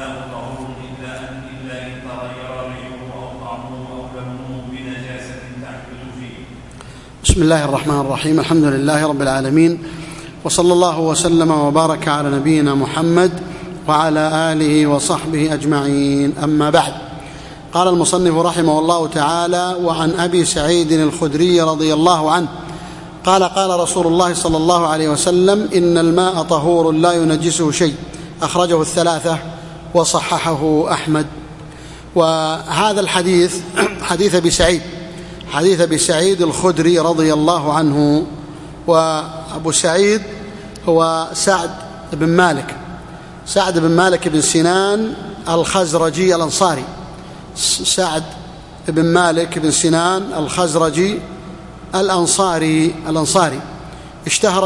والماء طهور إلا إن تغير ريحه أو طعمه أو لونه بنجاسة تحدث فيه. بسم الله الرحمن الرحيم. الحمد لله رب العالمين، وصلى الله وسلم وبارك على نبينا محمد وعلى آله وصحبه أجمعين. أما بعد، قال المصنف رحمه الله تعالى: وعن أبي سعيد الخدري رضي الله عنه قال: قال رسول الله صلى الله عليه وسلم: إن الماء طهور لا ينجسه شيء. أخرجه الثلاثة وصححه أحمد. وهذا الحديث حديث أبي سعيد الخدري رضي الله عنه. وأبو سعيد هو سعد بن مالك بن سنان الخزرجي الأنصاري. سعد بن مالك بن سنان الخزرجي الأنصاري اشتهر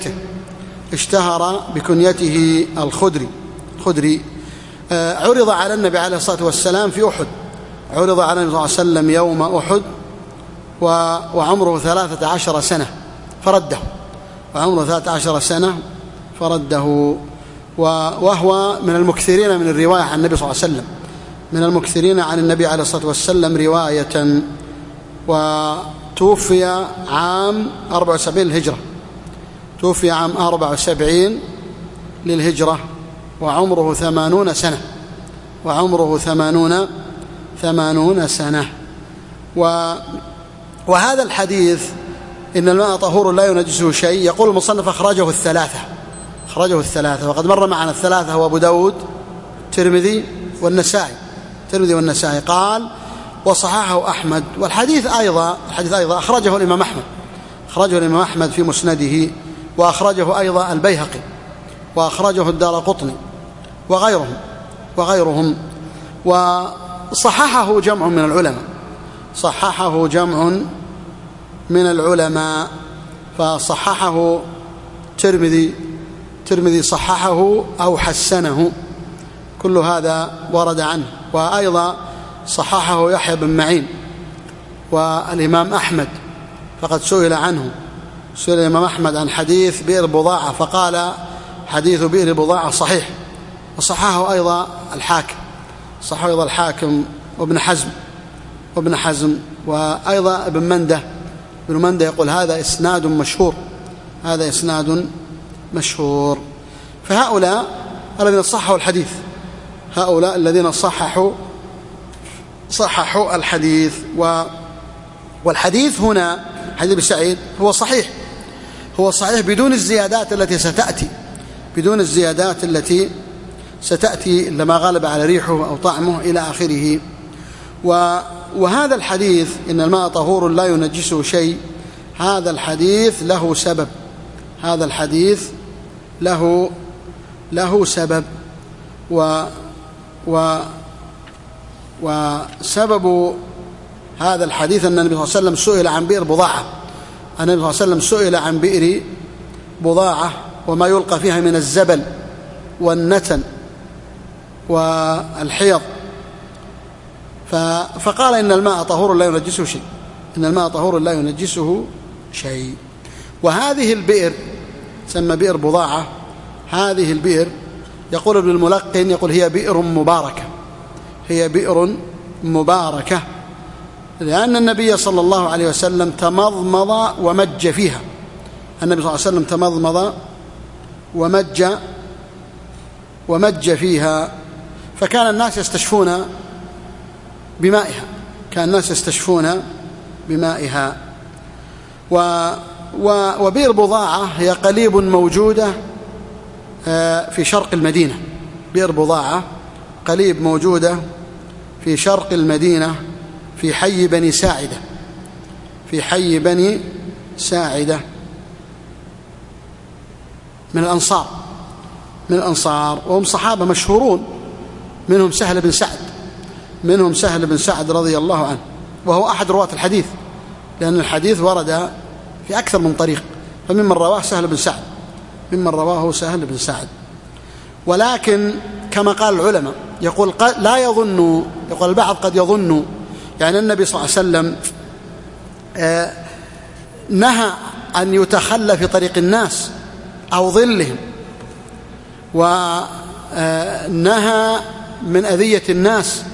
بكنيته الخدري. عرض على النبي عليه الصلاة والسلام في أحد، عرض على النبي صلى الله عليه وسلم يوم أحد وعمره 13 سنة فرده، وهو من المكثرين من الرواية عن النبي صلى الله عليه وسلم، من المكثرين عن النبي عليه الصلاة والسلام رواية. وتوفي عام 74 للهجرة، وعمره 80 سنة. وهذا الحديث إن الماء طهور لا ينجسه شيء، يقول المصنف: أخرجه الثلاثة، وقد مر معنا الثلاثة هو أبو داود الترمذي والنسائي. قال: وصححه أحمد. والحديث أيضا أخرجه الإمام أحمد في مسنده، وأخرجه أيضا البيهقي، وأخرجه الدارقطني وغيرهم. وصححه جمع من العلماء، فصححه ترمذي صححه أو حسنه، كل هذا ورد عنه. وأيضا صححه يحيى بن معين. والإمام أحمد فقد سئل الإمام أحمد عن حديث بئر بضاعة، فقال: حديث بئر بضاعة صحيح. وصححه أيضا الحاكم وابن حزم، وأيضا ابن منده يقول: هذا إسناد مشهور. فهؤلاء الذين صححوا الحديث، هؤلاء الذين صححوا الحديث. والحديث هنا حديث أبي سعيد هو صحيح بدون الزيادات التي ستأتي لما غلب على ريحه أو طعمه إلى آخره. وهذا الحديث إن الماء طهور لا ينجسه شيء، هذا الحديث له سبب. وسبب هذا الحديث أن النبي صلى الله عليه وسلم سئل عن بئر بضاعة، وما يلقى فيها من الزبل والنتن والحيض، فقال: إن الماء طهور لا ينجسه شيء. وهذه البئر تسمى بئر بضاعة. هذه البئر يقول ابن الملقن، يقول: هي بئر مباركة، لأن النبي صلى الله عليه وسلم تمضمض ومج فيها. ومج فيها، فكان الناس يستشفون بمائها. وبئر بضاعة هي قليب موجودة في شرق المدينة. بئر بضاعة قليب موجودة في شرق المدينة، في حي بني ساعدة من الأنصار، وهم صحابة مشهورون، منهم سهل بن سعد رضي الله عنه، وهو أحد رواة الحديث، لأن الحديث ورد في أكثر من طريق، فممن رواه سهل بن سعد. ولكن كما قال العلماء، يقول البعض قد يظن يعني النبي صلى الله عليه وسلم نهى أن يتخلى في طريق الناس أو ظلهم، ونهى من أذية الناس،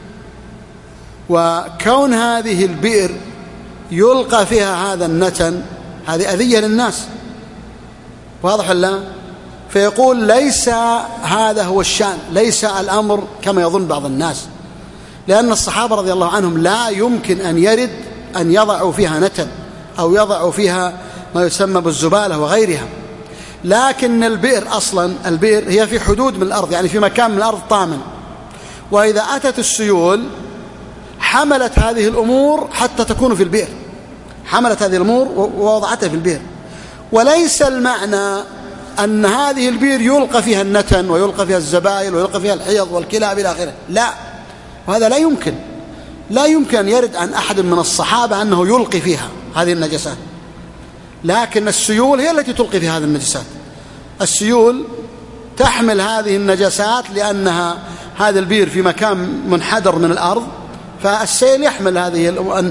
وكون هذه البئر يلقى فيها هذا النتن هذه أذية للناس، واضح ولا؟ فيقول ليس هذا هو الشأن، ليس الأمر كما يظن بعض الناس، لأن الصحابة رضي الله عنهم لا يمكن أن يرد أن يضعوا فيها نتن أو يضعوا فيها ما يسمى بالزبالة وغيرها. لكن البئر أصلا البئر هي في حدود من الأرض، يعني في مكان من الأرض طامن، وإذا أتت السيول حملت هذه الأمور حتى تكون في البئر، حملت هذه الأمور ووضعتها في البئر. وليس المعنى أن هذه البئر يلقى فيها النتن ويلقى فيها الزبائل ويلقى فيها الحيض والكلاب إلى آخره، لا، وهذا لا يمكن أن يرد عن أحد من الصحابة أنه يلقي فيها هذه النجسات. لكن السيول هي التي تلقي فيها هذه النجسات، السيول تحمل هذه النجسات، لأنها هذا البئر في مكان منحدر من الأرض، فالسيل يحمل هذه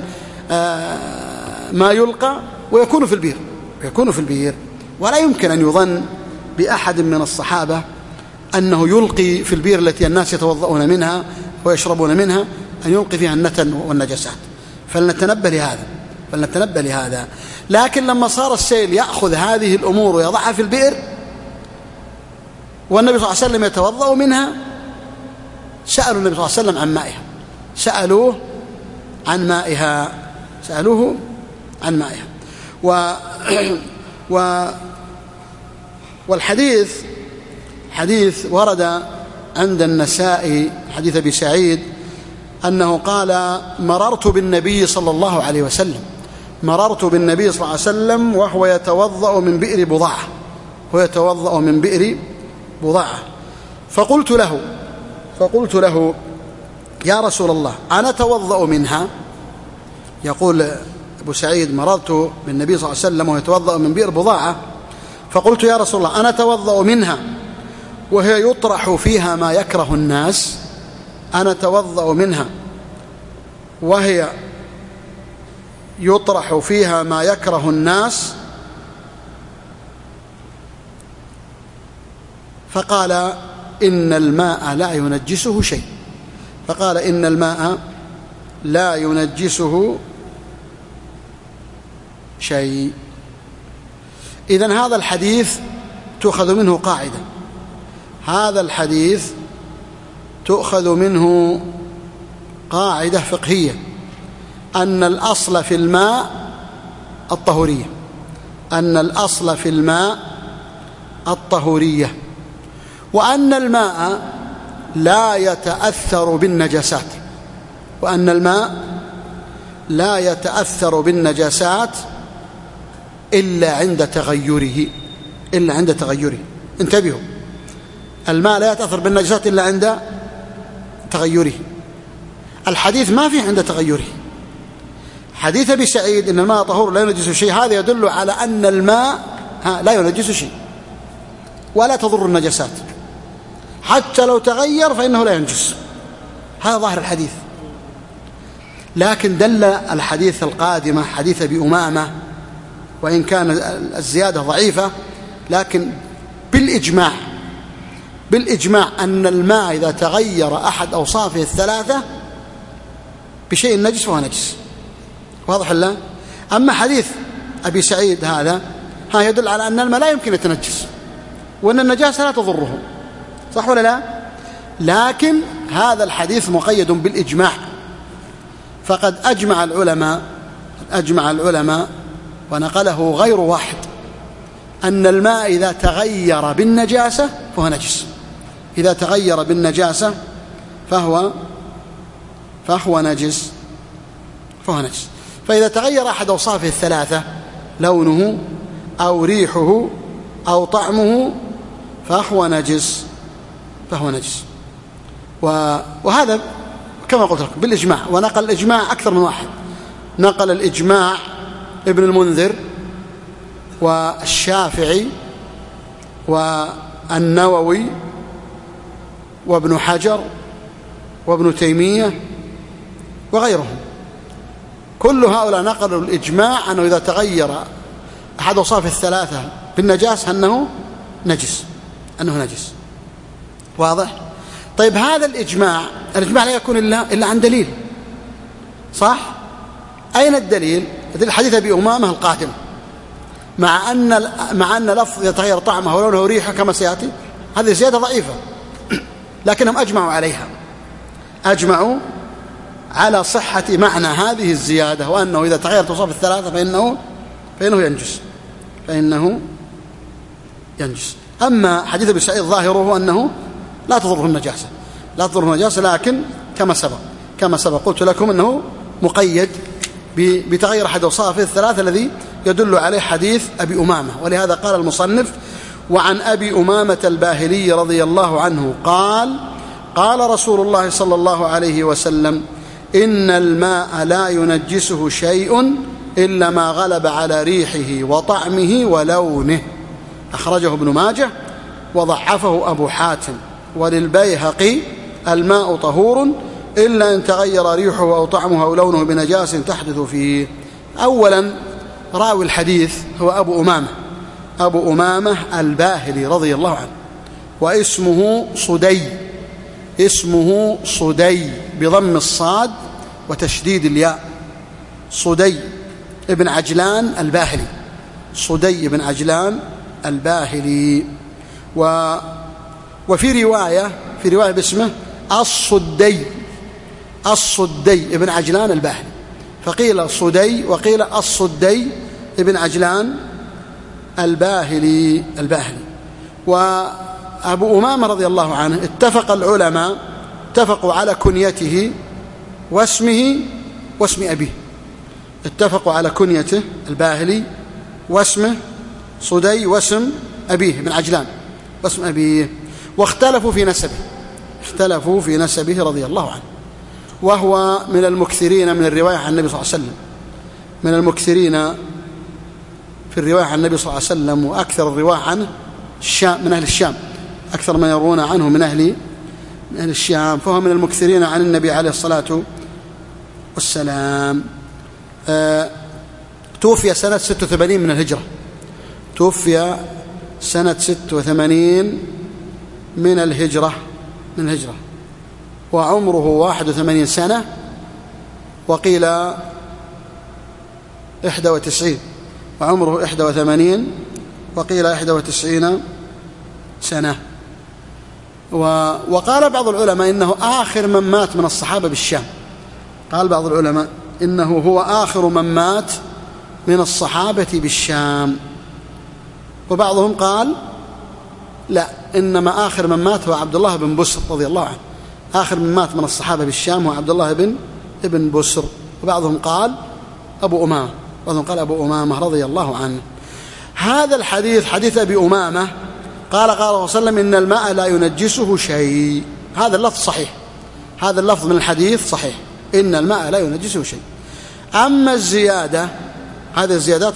ما يلقى ويكون في البئر، ولا يمكن أن يظن بأحد من الصحابة أنه يلقي في البئر التي الناس يتوضؤون منها ويشربون منها أن يلقي فيها النتن والنجسات. فلنتنبه لهذا. لكن لما صار السيل يأخذ هذه الأمور ويضعها في البئر والنبي صلى الله عليه وسلم يتوضأ منها، سألوا النبي صلى الله عليه وسلم عن مائها، سألوه عن مائها. والحديث حديث ورد عند النسائي، حديث أبي سعيد، أنه قال: مررت بالنبي صلى الله عليه وسلم وهو يتوضأ من بئر بضاعة، فقلت له يا رسول الله أنا أتوضأ منها؟ يقول أبو سعيد: مررت بالنبي صلى الله عليه وسلم وهو يتوضأ من بئر بضاعة، فقلت يا رسول الله أنا أتوضأ منها وهي يطرح فيها ما يكره الناس، أنا أتوضأ منها وهي يطرح فيها ما يكره الناس. فقال: إن الماء لا ينجسه شيء. إذن هذا الحديث تؤخذ منه قاعدة فقهية، أن الأصل في الماء الطهورية، وأن الماء لا يتأثر بالنجاسات إلا عند تغيره. انتبهوا، الماء لا يتأثر بالنجاسات إلا عند تغيره. الحديث ما فيه عند تغيره. حديث أبي سعيد إن الماء طهور لا ينجس شيء، هذا يدل على أن الماء لا ينجس شيء ولا تضر النجاسات، حتى لو تغير فإنه لا ينجس. هذا ظاهر الحديث. لكن دل الحديث القادمة حديث أبي أمامة، وإن كان الزيادة ضعيفة، لكن بالإجماع أن الماء إذا تغير أحد أوصافه الثلاثة بشيء نجس فهو نجس. واضح الله؟ أما حديث أبي سعيد هذا يدل على أن الماء لا يمكن يتنجس، وأن النجاسة لا تضره، صح ولا لا؟ لكن هذا الحديث مقيد بالإجماع، فقد أجمع العلماء ونقله غير واحد أن الماء إذا تغير بالنجاسة فهو نجس، إذا تغير بالنجاسة فهو نجس. فإذا تغير أحد أوصافه الثلاثة، لونه أو ريحه أو طعمه، فهو نجس. وهذا كما قلت لكم بالإجماع، ونقل الإجماع أكثر من واحد. نقل الإجماع ابن المنذر والشافعي والنووي وابن حجر وابن تيمية وغيرهم، كل هؤلاء نقلوا الإجماع أنه إذا تغير أحد أوصاف الثلاثة بالنجاسة أنه نجس. واضح؟ طيب هذا الإجماع لا يكون إلا عن دليل، صح؟ أين الدليل؟ الحديث أبي أمامة القادم، مع أن لفظ يتغير طعمه ولونه وريحه كما سيأتي، هذه زيادة ضعيفة لكنهم أجمعوا عليها، أجمعوا على صحة معنى هذه الزيادة، وأنه إذا تغيرت أوصاف الثلاثة فإنه ينجس. أما حديث أبي سعيد ظاهره أنه لا تضره النجاسة، لكن كما سبق قلت لكم أنه مقيد بتغير أحد أوصافه الثلاثة الذي يدل عليه حديث أبي أمامة. ولهذا قال المصنف: وعن أبي أمامة الباهلي رضي الله عنه قال رسول الله صلى الله عليه وسلم: إن الماء لا ينجسه شيء إلا ما غلب على ريحه وطعمه ولونه. أخرجه ابن ماجه وضعفه أبو حاتم. وللبيهقي: الماء طهور إلا أن تغير ريحه أو طعمه أو لونه بنجاس تحدث فيه. أولا راوي الحديث هو أبو أمامة الباهلي رضي الله عنه، واسمه صدي بضم الصاد وتشديد الياء، صدي ابن عجلان الباهلي. وفي رواية باسمه الصدي ابن عجلان الباهلي، فقيل صدي وقيل الصدي ابن عجلان الباهلي. وأبو أمامة رضي الله عنه اتفق العلماء على كنيته واسمه واسم أبيه، اتفقوا على كنيته الباهلي واسمه صدي واسم أبيه بن عجلان واسم أبيه، واختلفوا في نسبه رضي الله عنه. وهو من المكثرين من الرواية عن النبي صلى الله عليه وسلم، من المكثرين في الرواية عن النبي صلى الله عليه وسلم، وأكثر الرواية عنه من أهل الشام، أكثر ما يروون عنه من أهل الشام، فهو من المكثرين عن النبي عليه الصلاة والسلام. توفي سنة 86 من الهجرة، توفي سنة 86 من الهجرة، وعمره 81 سنة، وقيل 91، وعمره 81 وقيل 91 سنة. وقال بعض العلماء إنه آخر من مات من الصحابة بالشام، قال بعض العلماء إنه هو آخر من مات من الصحابة بالشام، وبعضهم قال لا، إنما آخر من مات هو عبد الله بن بسر رضي الله عنه، آخر من مات من الصحابة بالشام هو عبد الله بن بسر. وبعضهم قال أبو أمامة رضي الله عنه. هذا الحديث حديث أبي أمامة قال صلى الله عليه وسلم: إن الماء لا ينجسه شيء. هذا اللفظ صحيح، هذا اللفظ من الحديث صحيح، إن الماء لا ينجسه شيء. أما الزيادة، هذه الزيادات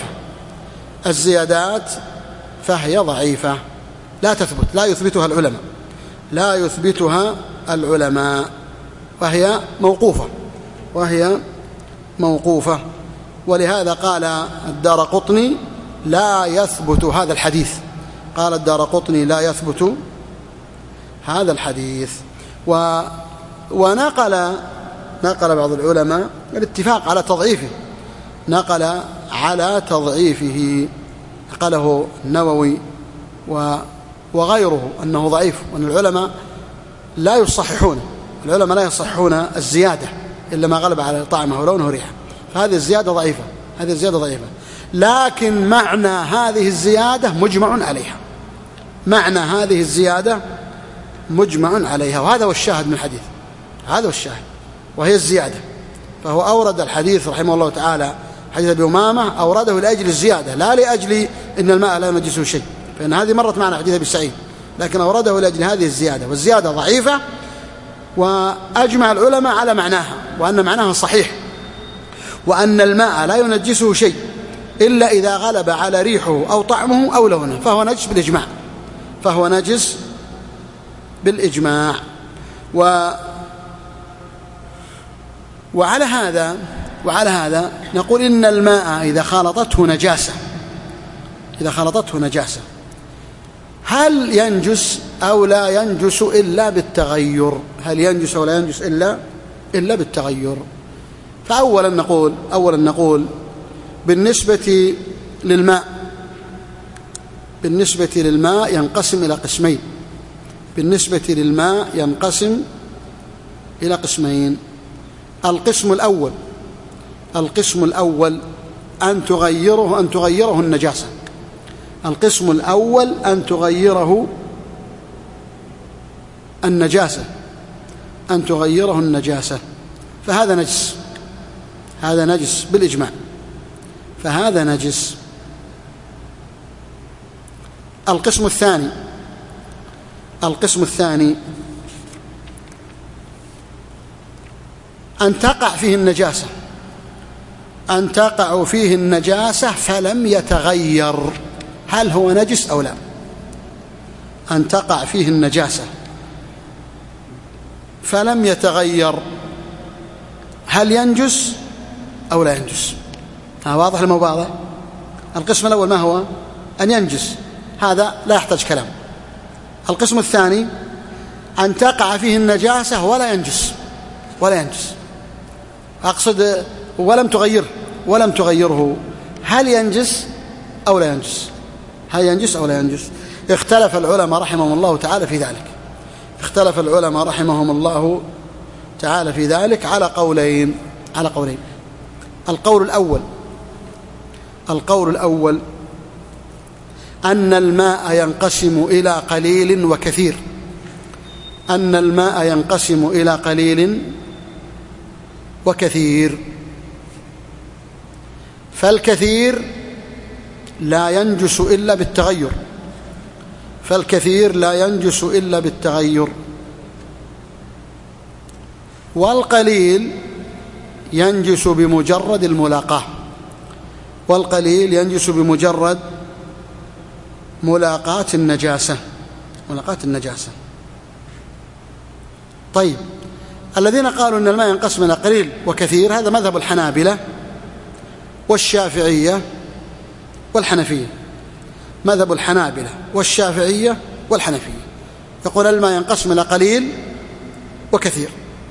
فهي ضعيفة، لا تثبت، لا يثبتها العلماء، وهي موقوفة. ولهذا قال الدارقطني: لا يثبت هذا الحديث، هذا الحديث. ونقل بعض العلماء الاتفاق على تضعيفه، نقله النووي وغيره أنه ضعيف، وأن العلماء لا يصححون الزيادة إلا ما غلب على طعمه ولونه وريحه، فهذه الزيادة ضعيفة. لكن معنى هذه الزيادة مجمع عليها، وهذا هو الشاهد من الحديث، وهي الزيادة. فهو أورد الحديث رحمه الله تعالى حديث أبي أمامة، أورده لأجل الزيادة، لا لأجل إن الماء لا ينجسه شيء، فإن هذه مرت معنا حديث أبي سعيد، لكن أورده لأجل هذه الزيادة، والزيادة ضعيفة، وأجمع العلماء على معناها، وأن معناها صحيح، وأن الماء لا ينجسه شيء إلا إذا غلب على ريحه أو طعمه أو لونه، فهو نجس بالإجماع. وعلى هذا نقول إن الماء إذا خالطته نجاسة، هل ينجس أو لا ينجس إلا بالتغير؟ هل ينجس أو لا ينجس إلا بالتغير؟ فأولا نقول بالنسبة للماء ينقسم إلى قسمين. بالنسبة للماء ينقسم إلى قسمين. القسم الأول أن تغيره النجاسة. القسم الأول أن تغيره النجاسة، فهذا نجس، هذا نجس بالإجماع، فهذا نجس. القسم الثاني أن تقع فيه النجاسة فلم يتغير، هل هو نجس أو لا؟ أن تقع فيه النجاسة فلم يتغير، هل ينجس أو لا ينجس؟ واضح الموضوع؟ القسم الأول ما هو؟ أن ينجس، هذا لا يحتاج كلام. القسم الثاني أن تقع فيه النجاسة ولا ينجس، أقصد ولم تغيره، هل ينجس أو لا ينجس؟ اختلف العلماء رحمهم الله تعالى في ذلك، على قولين. القول الأول أن الماء ينقسم إلى قليل وكثير، فالكثير لا ينجس إلا بالتغير، والقليل ينجس بمجرد الملاقاة، ملاقاة النجاسة. طيب، الذين قالوا أن الماء ينقسم إلى قليل وكثير هذا مذهب الحنابلة والشافعية والحنفية. يقول الماء ينقسم إلى قليل وكثير.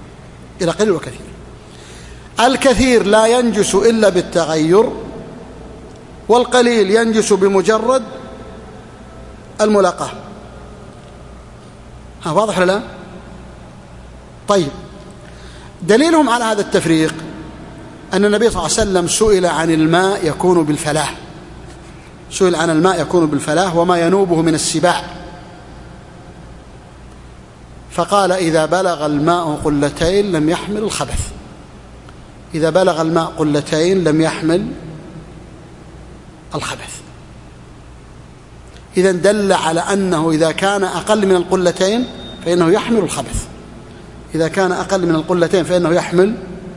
الكثير لا ينجس إلا بالتغير، والقليل ينجس بمجرد الملاقاة. واضح ولا لا؟ طيب، دليلهم على هذا التفريق أن النبي صلى الله عليه وسلم سئل عن الماء يكون بالفلاة وما ينوبه من السباع، فقال إذا بلغ الماء قلتين لم يحمل الخبث. إذن دل على أنه إذا كان أقل من القلتين فإنه يحمل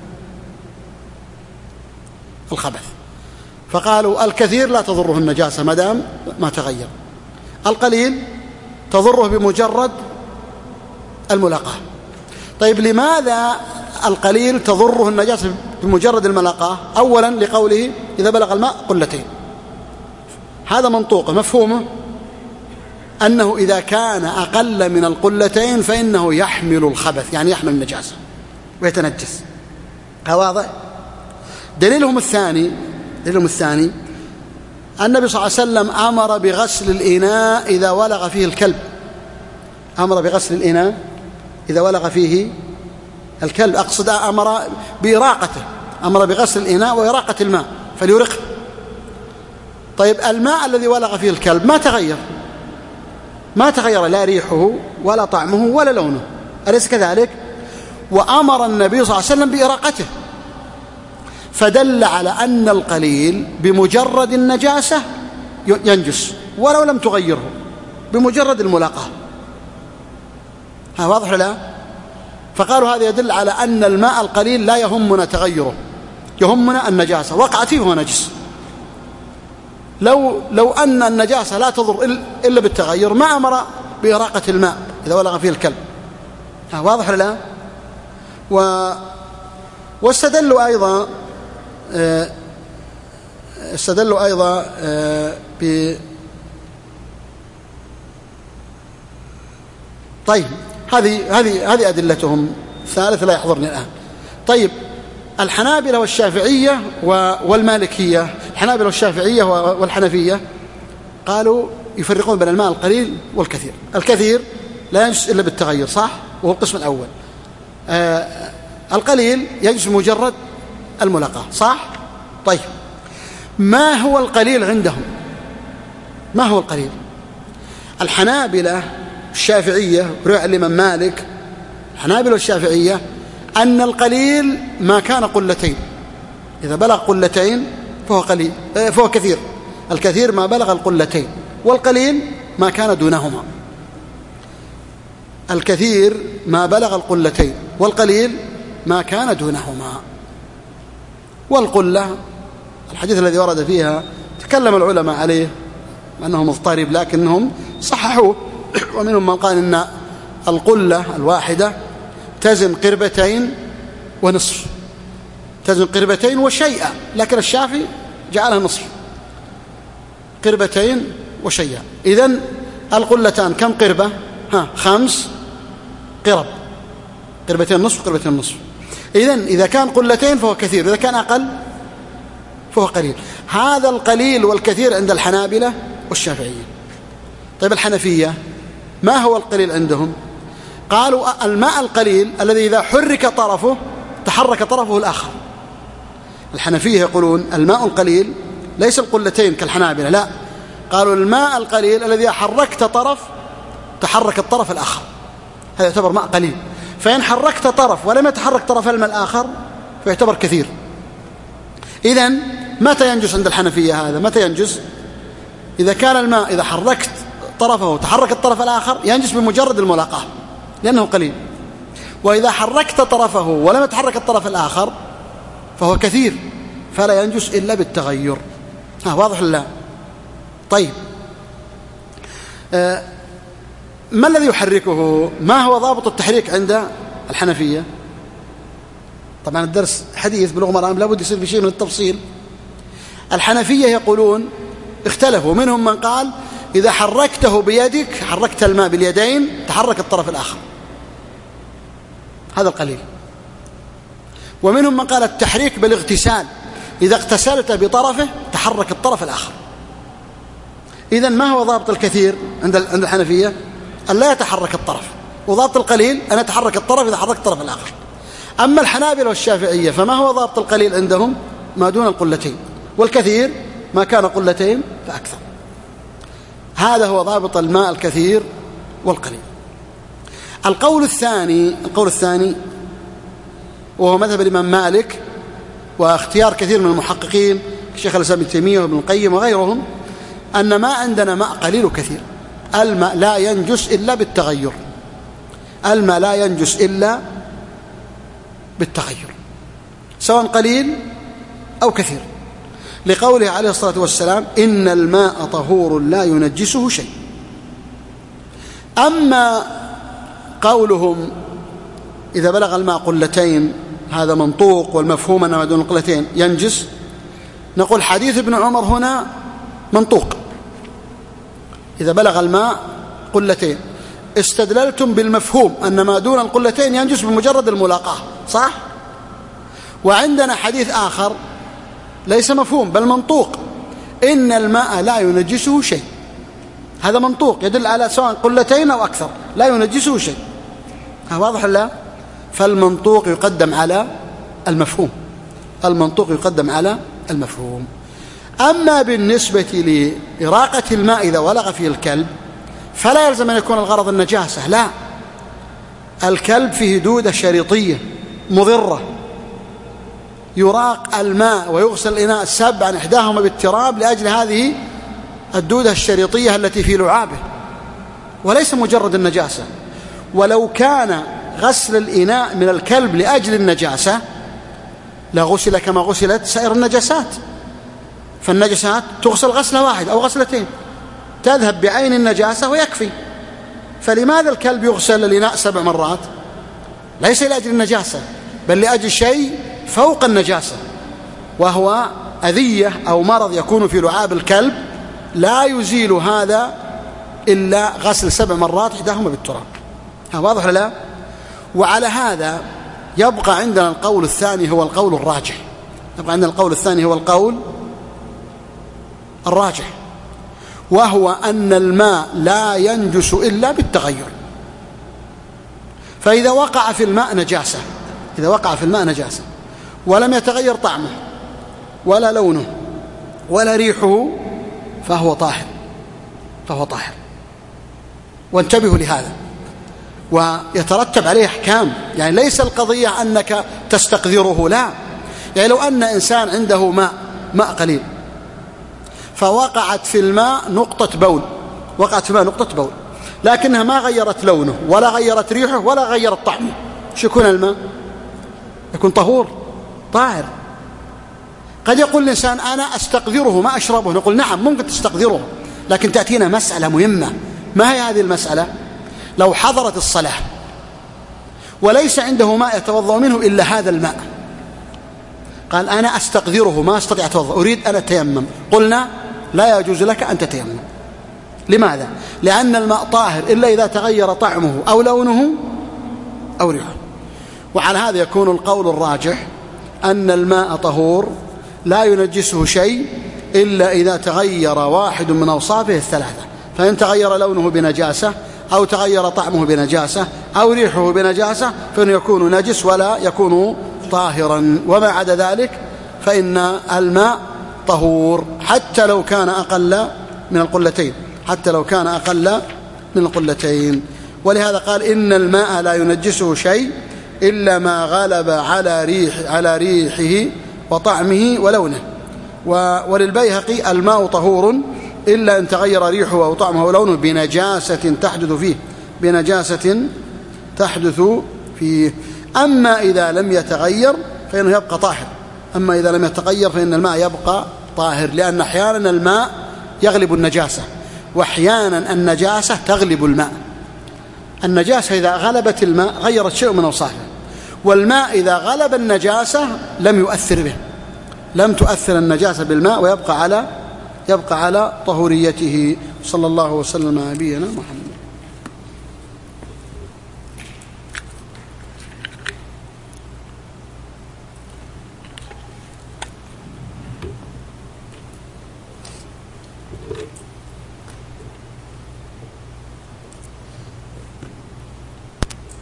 الخبث. فقالوا الكثير لا تضره النجاسة ما دام ما تغير، القليل تضره بمجرد الملاقاة. طيب، لماذا القليل تضره النجاسة بمجرد الملاقاة؟ أولا لقوله إذا بلغ الماء قلتين، هذا منطوقه مفهومه أنه إذا كان أقل من القلتين فإنه يحمل الخبث، يعني يحمل النجاسة ويتنجس. واضح؟ دليلهم الثاني النبي صلى الله عليه وسلم أمر بغسل الإناء إذا ولغ فيه الكلب. أقصد أمر بإراقته، أمر بغسل الإناء وإراقة الماء فليرقه. طيب، الماء الذي ولغ فيه الكلب ما تغير لا ريحه ولا طعمه ولا لونه، أليس كذلك؟ وأمر النبي صلى الله عليه وسلم بإراقته، فدل على أن القليل بمجرد النجاسة ينجس ولو لم تغيره بمجرد الملاقاة. واضح ولا لا؟ فقالوا هذا يدل على أن الماء القليل لا يهمنا تغيره، يهمنا النجاسة، وقعت فيه هو نجس. لو أن النجاسة لا تضر إلا بالتغير ما أمر بإراقة الماء إذا ولغ فيه الكلب. واضح ولا لا؟ واستدلوا أيضا طيب هذه أدلتهم. الثالث لا يحضرني الآن. طيب الحنابلة والشافعية والمالكية، الحنابلة والشافعية والحنفية قالوا يفرقون بين الماء القليل والكثير. الكثير لا ينجس إلا بالتغير، صح؟ وهو القسم الأول. القليل ينجس بمجرد الملاقاة، صح؟ طيب ما هو القليل عندهم؟ ما هو القليل؟ الحنابلة الشافعية رواية الإمام مالك، الحنابلة والشافعية أن القليل ما كان قلتين، إذا بلغ قلتين فهو قليل، فهو كثير. الكثير ما بلغ القلتين، والقليل ما كان دونهما. الكثير ما بلغ القلتين، والقليل ما كان دونهما. والقلة الحديث الذي ورد فيها تكلم العلماء عليه أنه مضطرب، لكنهم صححوه، ومنهم من قال إن القلة الواحدة تزن قربتين ونصف، تزن قربتين وشيئا، لكن الشافعي جعلها نصف، قربتين وشيئا. إذن القلتان كم قربة؟ 5 قرب، قربتين نصف قربتين نصف. إذن إذا كان قلتين فهو كثير، إذا كان أقل فهو قليل. هذا القليل والكثير عند الحنابلة والشافعية. طيب الحنفية ما هو القليل عندهم؟ قالوا الماء القليل الذي إذا حرك طرفه تحرك طرفه الآخر. الحنفية يقولون الماء القليل ليس القلتين كالحنابلة، لا، قالوا الماء القليل الذي حركت طرف تحرك الطرف الآخر، هذا يعتبر ماء قليل. فإن حركت طرف ولم يتحرك طرف الماء الآخر فيعتبر كثير. إذن متى ينجس عند الحنفية هذا؟ متى ينجس؟ إذا كان الماء إذا حركت طرفه تحرك الطرف الآخر ينجس بمجرد الملاقاة لأنه قليل. وإذا حركت طرفه ولم يتحرك الطرف الآخر فهو كثير، فلا ينجس إلا بالتغير. واضح لا؟ طيب ما الذي يحركه؟ ما هو ضابط التحريك عند الحنفية؟ طبعا الدرس حديث بلغة مرام لابد يصير بشيء من التفصيل. الحنفية يقولون اختلفوا، منهم من قال إذا حركته بيدك، حركت الماء باليدين تحرك الطرف الآخر، هذا القليل. ومنهم من قال التحريك بالاغتسال، إذا اغتسلت بطرفه تحرك الطرف الآخر. إذن ما هو ضابط الكثير عند الحنفية؟ أن لا يتحرك الطرف، وضابط القليل أن يتحرك الطرف إذا حرك الطرف الآخر. أما الحنابلة والشافعية فما هو ضابط القليل عندهم؟ ما دون القلتين، والكثير ما كان قلتين فأكثر. هذا هو ضابط الماء الكثير والقليل. القول الثاني وهو مذهب الإمام مالك واختيار كثير من المحققين الشيخ الإسلام ابن تيمية وابن القيم وغيرهم، أن ما عندنا ماء قليل وكثير. الماء لا ينجس إلا بالتغير، الماء لا ينجس إلا بالتغير سواء قليل أو كثير، لقوله عليه الصلاة والسلام إن الماء طهور لا ينجسه شيء. أما قولهم إذا بلغ الماء قلتين هذا منطوق، والمفهوم أن ما دون القلتين ينجس، نقول حديث ابن عمر هنا منطوق، إذا بلغ الماء قلتين استدللتم بالمفهوم أن ما دون القلتين ينجس بمجرد الملاقاة، صح؟ وعندنا حديث آخر ليس مفهوم بل منطوق، إن الماء لا ينجسه شيء، هذا منطوق يدل على سواء قلتين أو أكثر لا ينجسه شيء. واضح لا؟ فالمنطوق يقدم على المفهوم، المنطوق يقدم على المفهوم. أما بالنسبة لإراقة الماء إذا ولغ فيه الكلب فلا يلزم أن يكون الغرض النجاسة، لا، الكلب فيه دودة شريطية مضرة، يراق الماء ويغسل الإناء 7 إحداهما بالتراب لأجل هذه الدودة الشريطية التي في لعابه، وليس مجرد النجاسة. ولو كان غسل الإناء من الكلب لأجل النجاسة لغسل كما غسلت سائر النجاسات، فالنجاسات تغسل غسلة واحدة أو غسلتين تذهب بعين النجاسة ويكفي. فلماذا الكلب يغسل الإناء 7 مرات؟ ليس لأجل النجاسة بل لأجل شيء فوق النجاسة، وهو أذية أو مرض يكون في لعاب الكلب لا يزيل هذا إلا غسل 7 مرات إحداهما بالتراب. واضح لا؟ وعلى هذا يبقى عندنا القول الثاني هو القول الراجح، يبقى عندنا القول الثاني هو القول الراجح، وهو أن الماء لا ينجس إلا بالتغير. فإذا وقع في الماء نجاسة، إذا وقع في الماء نجاسة ولم يتغير طعمه ولا لونه ولا ريحه فهو طاهر، فهو طاهر. وانتبهوا لهذا، ويترتب عليه أحكام. يعني ليس القضية أنك تستقذره، لا. يعني لو أن إنسان عنده ماء قليل فوقعت في الماء نقطة بول، وقعت في الماء نقطة بول لكنها ما غيرت لونه ولا غيرت ريحه ولا غيرت طعمه، شو يكون الماء؟ يكون طهور طاهر. قد يقول الإنسان أنا أستقذره ما أشربه، نقول نعم ممكن تستقذره، لكن تأتينا مسألة مهمة. ما هي هذه المسألة؟ لو حضرت الصلاة وليس عنده ماء يتوضأ منه إلا هذا الماء، قال أنا أستقذره ما أستطيع أتوضأ، أريد أن أتيمم، قلنا لا يجوز لك أن تتيمم. لماذا؟ لأن الماء طاهر إلا إذا تغير طعمه أو لونه أو ريحه. وعلى هذا يكون القول الراجح أن الماء طهور لا ينجسه شيء إلا إذا تغير واحد من أوصافه الثلاثة. فإن تغير لونه بنجاسة أو تغير طعمه بنجاسة أو ريحه بنجاسة فإنه يكون نجس ولا يكون طاهرا. وما عدا ذلك فإن الماء طهور حتى لو كان أقل من القلتين، حتى لو كان أقل من القلتين. ولهذا قال إن الماء لا ينجسه شيء إلا ما غلب على ريحه وطعمه ولونه. وللبيهقي الماء طهور إلا أن تغير ريحه أو طعمه ولونه بنجاسة تحدث فيه، بنجاسة تحدث فيه. أما إذا لم يتغير فإنه يبقى طاهر، أما إذا لم يتغير فإن الماء يبقى طاهر، لأن أحيانا الماء يغلب النجاسة وأحيانا النجاسة تغلب الماء. النجاسة إذا غلبت الماء غيرت شيء من أوصافه، والماء إذا غلب النجاسة لم يؤثر به، لم تؤثر النجاسة بالماء ويبقى على طهوريته. صلى الله وسلم على نبينا محمد.